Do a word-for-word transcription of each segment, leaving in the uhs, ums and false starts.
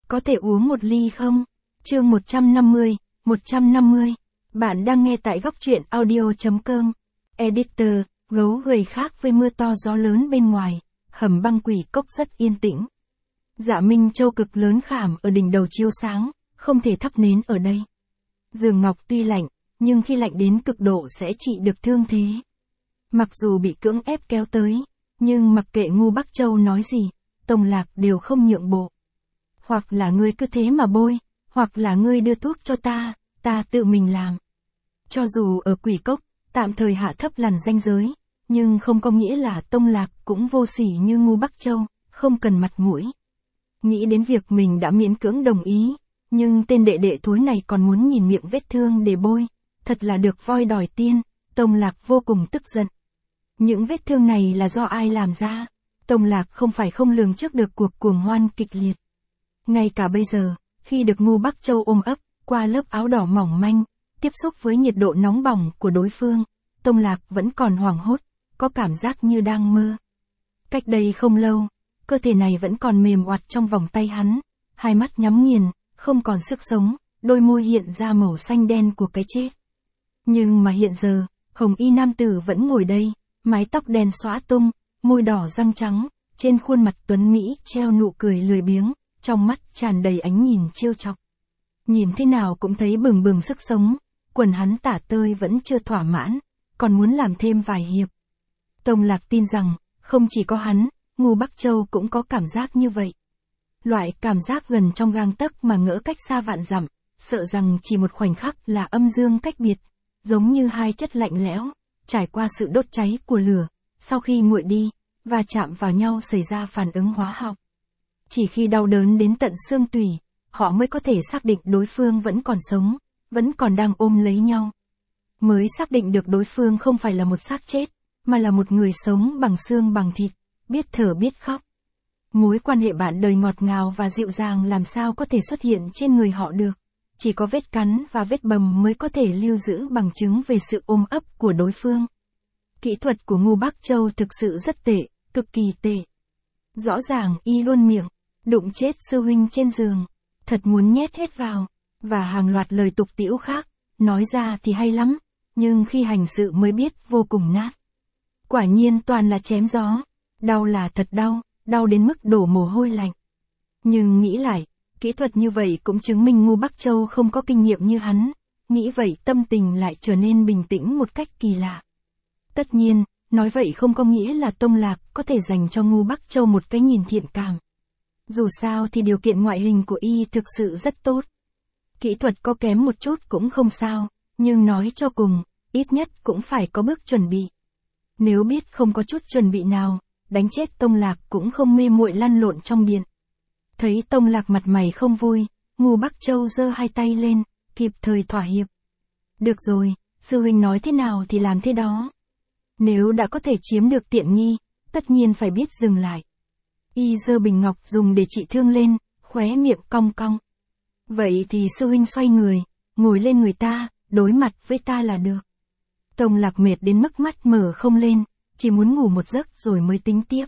Có thể uống một ly không? Chương một trăm năm mươi, một trăm năm mươi. Bạn đang nghe tại góc truyện audio chấm com. Editor, gấu gầy khác với mưa to gió lớn bên ngoài, hầm băng quỷ cốc rất yên tĩnh. Dạ Minh Châu cực lớn khảm ở đỉnh đầu chiếu sáng, không thể thắp nến ở đây. Giường ngọc tuy lạnh, nhưng khi lạnh đến cực độ sẽ trị được thương thế. Mặc dù bị cưỡng ép kéo tới, nhưng mặc kệ Ngu Bắc Châu nói gì, Tông Lạc đều không nhượng bộ. Hoặc là ngươi cứ thế mà bôi, hoặc là ngươi đưa thuốc cho ta, ta tự mình làm. Cho dù ở quỷ cốc, tạm thời hạ thấp lằn ranh giới, nhưng không có nghĩa là Tông Lạc cũng vô sỉ như Ngu Bắc Châu, không cần mặt mũi. Nghĩ đến việc mình đã miễn cưỡng đồng ý, nhưng tên đệ đệ thối này còn muốn nhìn miệng vết thương để bôi, thật là được voi đòi tiên, Tông Lạc vô cùng tức giận. Những vết thương này là do ai làm ra? Tông Lạc không phải không lường trước được cuộc cuồng hoan kịch liệt. Ngay cả bây giờ, khi được Ngu Bắc Châu ôm ấp, qua lớp áo đỏ mỏng manh, tiếp xúc với nhiệt độ nóng bỏng của đối phương, Tông Lạc vẫn còn hoảng hốt, có cảm giác như đang mơ. Cách đây không lâu, cơ thể này vẫn còn mềm oặt trong vòng tay hắn, hai mắt nhắm nghiền, không còn sức sống, đôi môi hiện ra màu xanh đen của cái chết. Nhưng mà hiện giờ, hồng y nam tử vẫn ngồi đây, mái tóc đen xõa tung, môi đỏ răng trắng, trên khuôn mặt tuấn Mỹ treo nụ cười lười biếng, trong mắt tràn đầy ánh nhìn trêu chọc. Nhìn thế nào cũng thấy bừng bừng sức sống, quần hắn tả tơi vẫn chưa thỏa mãn, còn muốn làm thêm vài hiệp. Tông Lạc tin rằng, không chỉ có hắn, Ngu Bắc Châu cũng có cảm giác như vậy. Loại cảm giác gần trong gang tấc mà ngỡ cách xa vạn dặm, sợ rằng chỉ một khoảnh khắc là âm dương cách biệt, giống như hai chất lạnh lẽo, trải qua sự đốt cháy của lửa, sau khi nguội đi, và chạm vào nhau xảy ra phản ứng hóa học. Chỉ khi đau đớn đến tận xương tủy, họ mới có thể xác định đối phương vẫn còn sống, vẫn còn đang ôm lấy nhau. Mới xác định được đối phương không phải là một xác chết, mà là một người sống bằng xương bằng thịt, biết thở biết khóc. Mối quan hệ bạn đời ngọt ngào và dịu dàng làm sao có thể xuất hiện trên người họ được. Chỉ có vết cắn và vết bầm mới có thể lưu giữ bằng chứng về sự ôm ấp của đối phương. Kỹ thuật của Ngu Bắc Châu thực sự rất tệ, cực kỳ tệ. Rõ ràng y luôn miệng, đụng chết sư huynh trên giường, thật muốn nhét hết vào, và hàng loạt lời tục tĩu khác, nói ra thì hay lắm, nhưng khi hành sự mới biết vô cùng nát. Quả nhiên toàn là chém gió, đau là thật đau, đau đến mức đổ mồ hôi lạnh. Nhưng nghĩ lại, kỹ thuật như vậy cũng chứng minh Ngu Bắc Châu không có kinh nghiệm như hắn, nghĩ vậy tâm tình lại trở nên bình tĩnh một cách kỳ lạ. Tất nhiên, nói vậy không có nghĩa là Tông Lạc có thể dành cho Ngu Bắc Châu một cái nhìn thiện cảm. Dù sao thì điều kiện ngoại hình của y thực sự rất tốt. Kỹ thuật có kém một chút cũng không sao, nhưng nói cho cùng, ít nhất cũng phải có bước chuẩn bị. Nếu biết không có chút chuẩn bị nào, đánh chết Tông Lạc cũng không mê muội lăn lộn trong điện. Thấy Tông Lạc mặt mày không vui, Ngu Bắc Châu giơ hai tay lên, kịp thời thỏa hiệp. Được rồi, sư huynh nói thế nào thì làm thế đó. Nếu đã có thể chiếm được tiện nghi, tất nhiên phải biết dừng lại. Y giơ bình ngọc dùng để trị thương lên, khóe miệng cong cong. Vậy thì sư huynh xoay người, ngồi lên người ta, đối mặt với ta là được. Tông Lạc mệt đến mức mắt mở không lên, chỉ muốn ngủ một giấc rồi mới tính tiếp.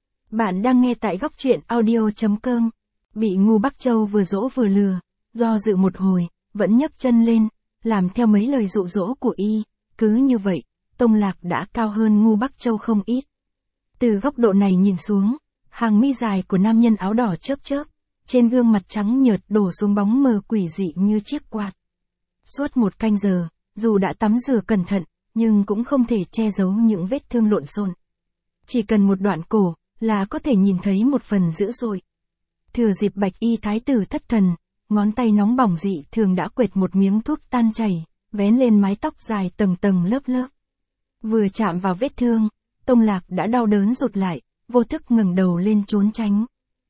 Bạn đang nghe tại góc truyện audio chấm com. Bị Ngu Bắc Châu vừa dỗ vừa lừa, do dự một hồi, vẫn nhấc chân lên, làm theo mấy lời dụ dỗ của y, cứ như vậy, Tông Lạc đã cao hơn Ngu Bắc Châu không ít. Từ góc độ này nhìn xuống, hàng mi dài của nam nhân áo đỏ chớp chớp, trên gương mặt trắng nhợt đổ xuống bóng mờ quỷ dị như chiếc quạt. Suốt một canh giờ, dù đã tắm rửa cẩn thận, nhưng cũng không thể che giấu những vết thương lộn xộn. Chỉ cần một đoạn cổ, là có thể nhìn thấy một phần dữ dội. Thừa dịp Bạch Y thái tử thất thần, ngón tay nóng bỏng dị thường đã quệt một miếng thuốc tan chảy, vén lên mái tóc dài tầng tầng lớp lớp. Vừa chạm vào vết thương, Tông Lạc đã đau đớn rụt lại, vô thức ngẩng đầu lên trốn tránh.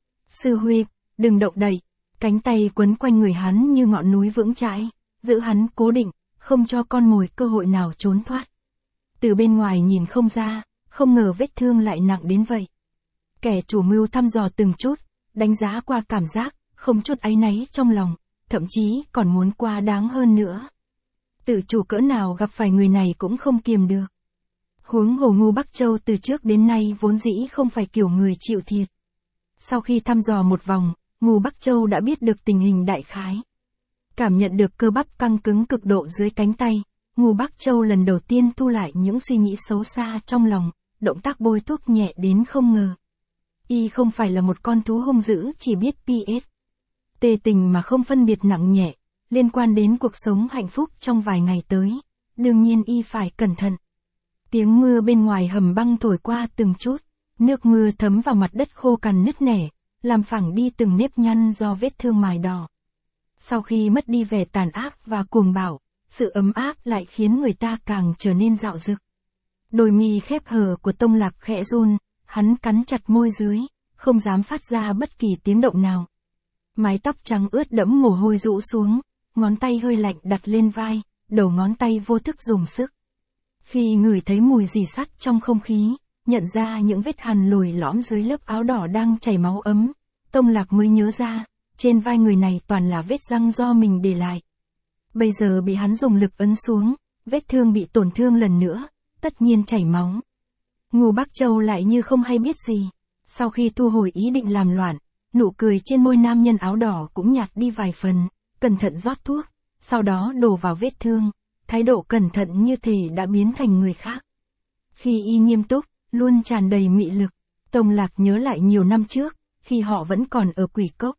Sư huynh, đừng động đậy, cánh tay quấn quanh người hắn như ngọn núi vững chãi, giữ hắn cố định, không cho con mồi cơ hội nào trốn thoát. Từ bên ngoài nhìn không ra, không ngờ vết thương lại nặng đến vậy. Kẻ chủ mưu thăm dò từng chút, đánh giá qua cảm giác, không chút áy náy trong lòng, thậm chí còn muốn qua đáng hơn nữa. Tự chủ cỡ nào gặp phải người này cũng không kiềm được. Huống hồ Ngu Bắc Châu từ trước đến nay vốn dĩ không phải kiểu người chịu thiệt. Sau khi thăm dò một vòng, Ngô Bắc Châu đã biết được tình hình đại khái. Cảm nhận được cơ bắp căng cứng cực độ dưới cánh tay, Ngô Bắc Châu lần đầu tiên thu lại những suy nghĩ xấu xa trong lòng, động tác bôi thuốc nhẹ đến không ngờ. Y không phải là một con thú hung dữ chỉ biết pê ét. Tê tình mà không phân biệt nặng nhẹ, liên quan đến cuộc sống hạnh phúc trong vài ngày tới, đương nhiên Y phải cẩn thận. Tiếng mưa bên ngoài hầm băng thổi qua từng chút, nước mưa thấm vào mặt đất khô cằn nứt nẻ, làm phẳng đi từng nếp nhăn do vết thương mài đỏ. Sau khi mất đi vẻ tàn ác và cuồng bạo, sự ấm áp lại khiến người ta càng trở nên dạo dực. Đôi mi khép hờ của Tông Lạc khẽ run, hắn cắn chặt môi dưới, không dám phát ra bất kỳ tiếng động nào. Mái tóc trắng ướt đẫm mồ hôi rũ xuống, ngón tay hơi lạnh đặt lên vai, đầu ngón tay vô thức dùng sức. Khi ngửi thấy mùi rỉ sắt trong không khí, nhận ra những vết hằn lồi lõm dưới lớp áo đỏ đang chảy máu ấm, Tông Lạc mới nhớ ra, trên vai người này toàn là vết răng do mình để lại. Bây giờ bị hắn dùng lực ấn xuống, vết thương bị tổn thương lần nữa, tất nhiên chảy máu. Ngô Bắc Châu lại như không hay biết gì. Sau khi thu hồi ý định làm loạn, nụ cười trên môi nam nhân áo đỏ cũng nhạt đi vài phần, cẩn thận rót thuốc, sau đó đổ vào vết thương, thái độ cẩn thận như thể đã biến thành người khác. Khi Y nghiêm túc, luôn tràn đầy mị lực, Tông Lạc nhớ lại nhiều năm trước, khi họ vẫn còn ở Quỷ Cốc.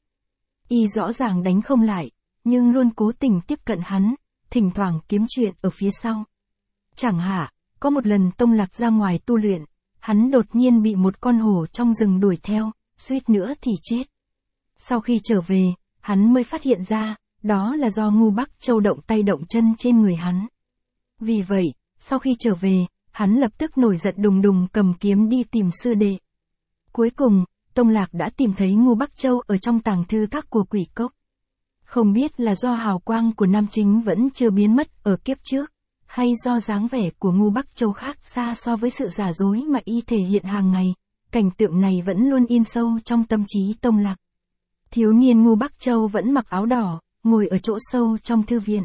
Y rõ ràng đánh không lại, nhưng luôn cố tình tiếp cận hắn, thỉnh thoảng kiếm chuyện ở phía sau. Chẳng hạn, có một lần Tông Lạc ra ngoài tu luyện, hắn đột nhiên bị một con hổ trong rừng đuổi theo, suýt nữa thì chết. Sau khi trở về, hắn mới phát hiện ra, đó là do Ngô Bắc Châu động tay động chân trên người hắn. Vì vậy, sau khi trở về, hắn lập tức nổi giận đùng đùng cầm kiếm đi tìm sư đệ. Cuối cùng, Tông Lạc đã tìm thấy Ngô Bắc Châu ở trong tàng thư các của Quỷ Cốc. Không biết là do hào quang của nam chính vẫn chưa biến mất ở kiếp trước, hay do dáng vẻ của Ngô Bắc Châu khác xa so với sự giả dối mà Y thể hiện hàng ngày, cảnh tượng này vẫn luôn in sâu trong tâm trí Tông Lạc. Thiếu niên Ngô Bắc Châu vẫn mặc áo đỏ, ngồi ở chỗ sâu trong thư viện.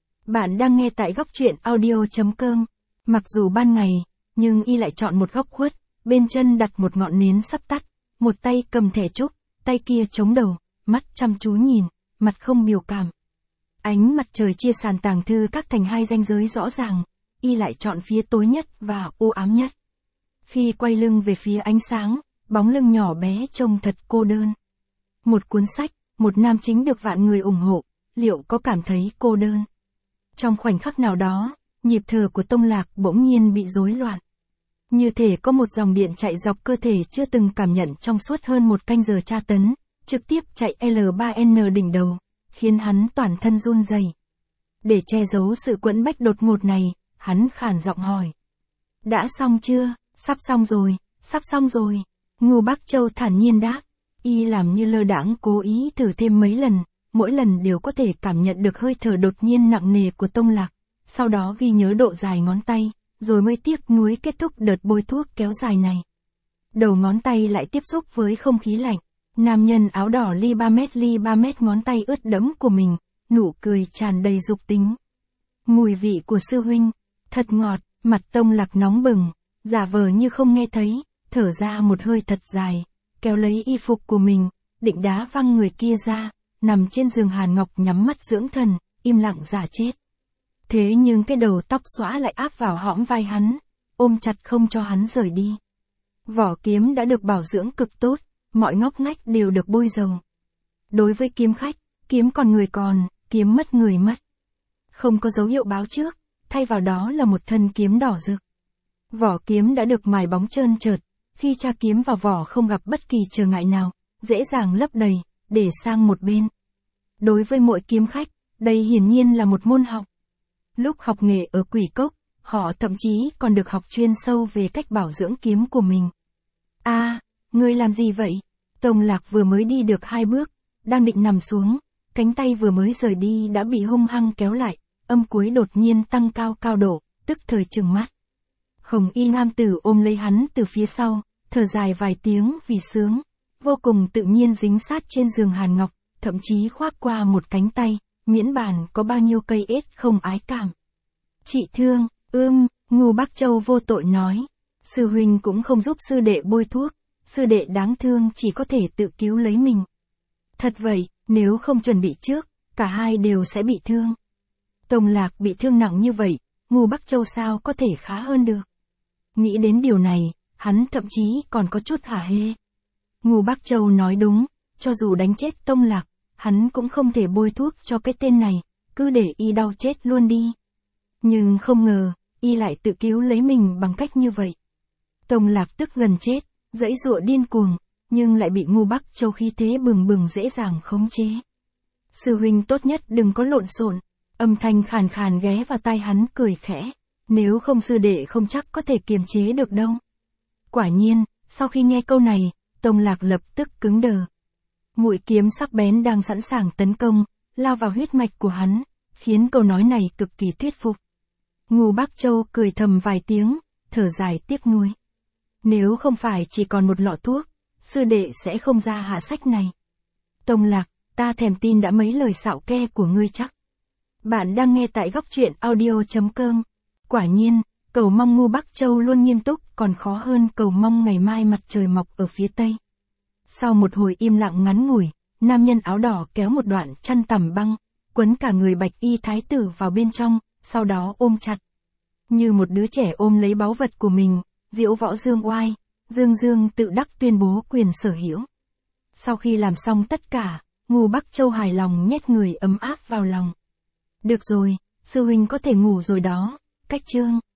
Bạn đang nghe tại góc truyện audio chấm com. Mặc dù ban ngày, nhưng Y lại chọn một góc khuất, bên chân đặt một ngọn nến sắp tắt, một tay cầm thẻ trúc, tay kia chống đầu, mắt chăm chú nhìn, mặt không biểu cảm. Ánh mặt trời chia sàn tàng thư các thành hai ranh giới rõ ràng, Y lại chọn phía tối nhất và u ám nhất. Khi quay lưng về phía ánh sáng, bóng lưng nhỏ bé trông thật cô đơn. Một cuốn sách, một nam chính được vạn người ủng hộ, liệu có cảm thấy cô đơn? Trong khoảnh khắc nào đó, nhịp thở của Tông Lạc bỗng nhiên bị rối loạn. Như thể có một dòng điện chạy dọc cơ thể chưa từng cảm nhận trong suốt hơn một canh giờ tra tấn, trực tiếp chạy L ba N đỉnh đầu, khiến hắn toàn thân run rẩy. Để che giấu sự quẫn bách đột ngột này, hắn khản giọng hỏi. Đã xong chưa? Sắp xong rồi, sắp xong rồi. Ngô Bắc Châu thản nhiên đáp. Y làm như lơ đãng cố ý thử thêm mấy lần, mỗi lần đều có thể cảm nhận được hơi thở đột nhiên nặng nề của Tông Lạc, sau đó ghi nhớ độ dài ngón tay, rồi mới tiếc nuối kết thúc đợt bôi thuốc kéo dài này. Đầu ngón tay lại tiếp xúc với không khí lạnh, nam nhân áo đỏ ly ba mét ly ba mét ngón tay ướt đẫm của mình, nụ cười tràn đầy dục tính. Mùi vị của sư huynh, thật ngọt, mặt Tông Lạc nóng bừng, giả vờ như không nghe thấy, thở ra một hơi thật dài, kéo lấy y phục của mình, định đá văng người kia ra, nằm trên giường hàn ngọc nhắm mắt dưỡng thần, im lặng giả chết. Thế nhưng cái đầu tóc xõa lại áp vào hõm vai hắn, ôm chặt không cho hắn rời đi. Vỏ kiếm đã được bảo dưỡng cực tốt, mọi ngóc ngách đều được bôi dầu. Đối với kiếm khách, kiếm còn người còn, kiếm mất người mất. Không có dấu hiệu báo trước, thay vào đó là một thân kiếm đỏ rực. Vỏ kiếm đã được mài bóng trơn trượt, khi tra kiếm vào vỏ không gặp bất kỳ trở ngại nào, dễ dàng lấp đầy, để sang một bên. Đối với mỗi kiếm khách, đây hiển nhiên là một môn học. Lúc học nghề ở Quỷ Cốc, họ thậm chí còn được học chuyên sâu về cách bảo dưỡng kiếm của mình. A, à, ngươi làm gì vậy? Tông Lạc vừa mới đi được hai bước, đang định nằm xuống, cánh tay vừa mới rời đi đã bị hung hăng kéo lại, âm cuối đột nhiên tăng cao cao độ, tức thời trừng mắt. Hồng y nam tử ôm lấy hắn từ phía sau, thở dài vài tiếng vì sướng, vô cùng tự nhiên dính sát trên giường hàn ngọc, thậm chí khoác qua một cánh tay, miễn bàn có bao nhiêu cây ết không ái cảm. Chị thương, ưm, Ngô Bắc Châu vô tội nói, sư huynh cũng không giúp sư đệ bôi thuốc, sư đệ đáng thương chỉ có thể tự cứu lấy mình. Thật vậy, nếu không chuẩn bị trước, cả hai đều sẽ bị thương. Tông Lạc bị thương nặng như vậy, Ngô Bắc Châu sao có thể khá hơn được. Nghĩ đến điều này, hắn thậm chí còn có chút hả hê. Ngô Bắc Châu nói đúng, cho dù đánh chết Tông Lạc, hắn cũng không thể bôi thuốc cho cái tên này, cứ để y đau chết luôn đi. Nhưng không ngờ, y lại tự cứu lấy mình bằng cách như vậy. Tông Lạc tức gần chết, giãy giụa điên cuồng, nhưng lại bị Ngô Bắc Châu khí thế bừng bừng dễ dàng khống chế. Sư huynh tốt nhất đừng có lộn xộn, âm thanh khàn khàn ghé vào tai hắn cười khẽ, nếu không sư đệ không chắc có thể kiềm chế được đâu. Quả nhiên, sau khi nghe câu này, Tông Lạc lập tức cứng đờ. Mũi kiếm sắc bén đang sẵn sàng tấn công, lao vào huyết mạch của hắn, khiến câu nói này cực kỳ thuyết phục. Ngô Bắc Châu cười thầm vài tiếng, thở dài tiếc nuối. Nếu không phải chỉ còn một lọ thuốc, sư đệ sẽ không ra hạ sách này. Tông Lạc, ta thèm tin đã mấy lời xạo ke của ngươi chắc. Bạn đang nghe tại góc truyện audio chấm com. Quả nhiên, cầu mong Ngô Bắc Châu luôn nghiêm túc còn khó hơn cầu mong ngày mai mặt trời mọc ở phía tây. Sau một hồi im lặng ngắn ngủi, nam nhân áo đỏ kéo một đoạn chăn tằm băng, quấn cả người bạch y thái tử vào bên trong, sau đó ôm chặt. Như một đứa trẻ ôm lấy báu vật của mình, diễu võ dương oai, Dương Dương tự đắc tuyên bố quyền sở hữu. Sau khi làm xong tất cả, Ngô Bắc Châu hài lòng nhét người ấm áp vào lòng. Được rồi, sư huynh có thể ngủ rồi đó, cách chương.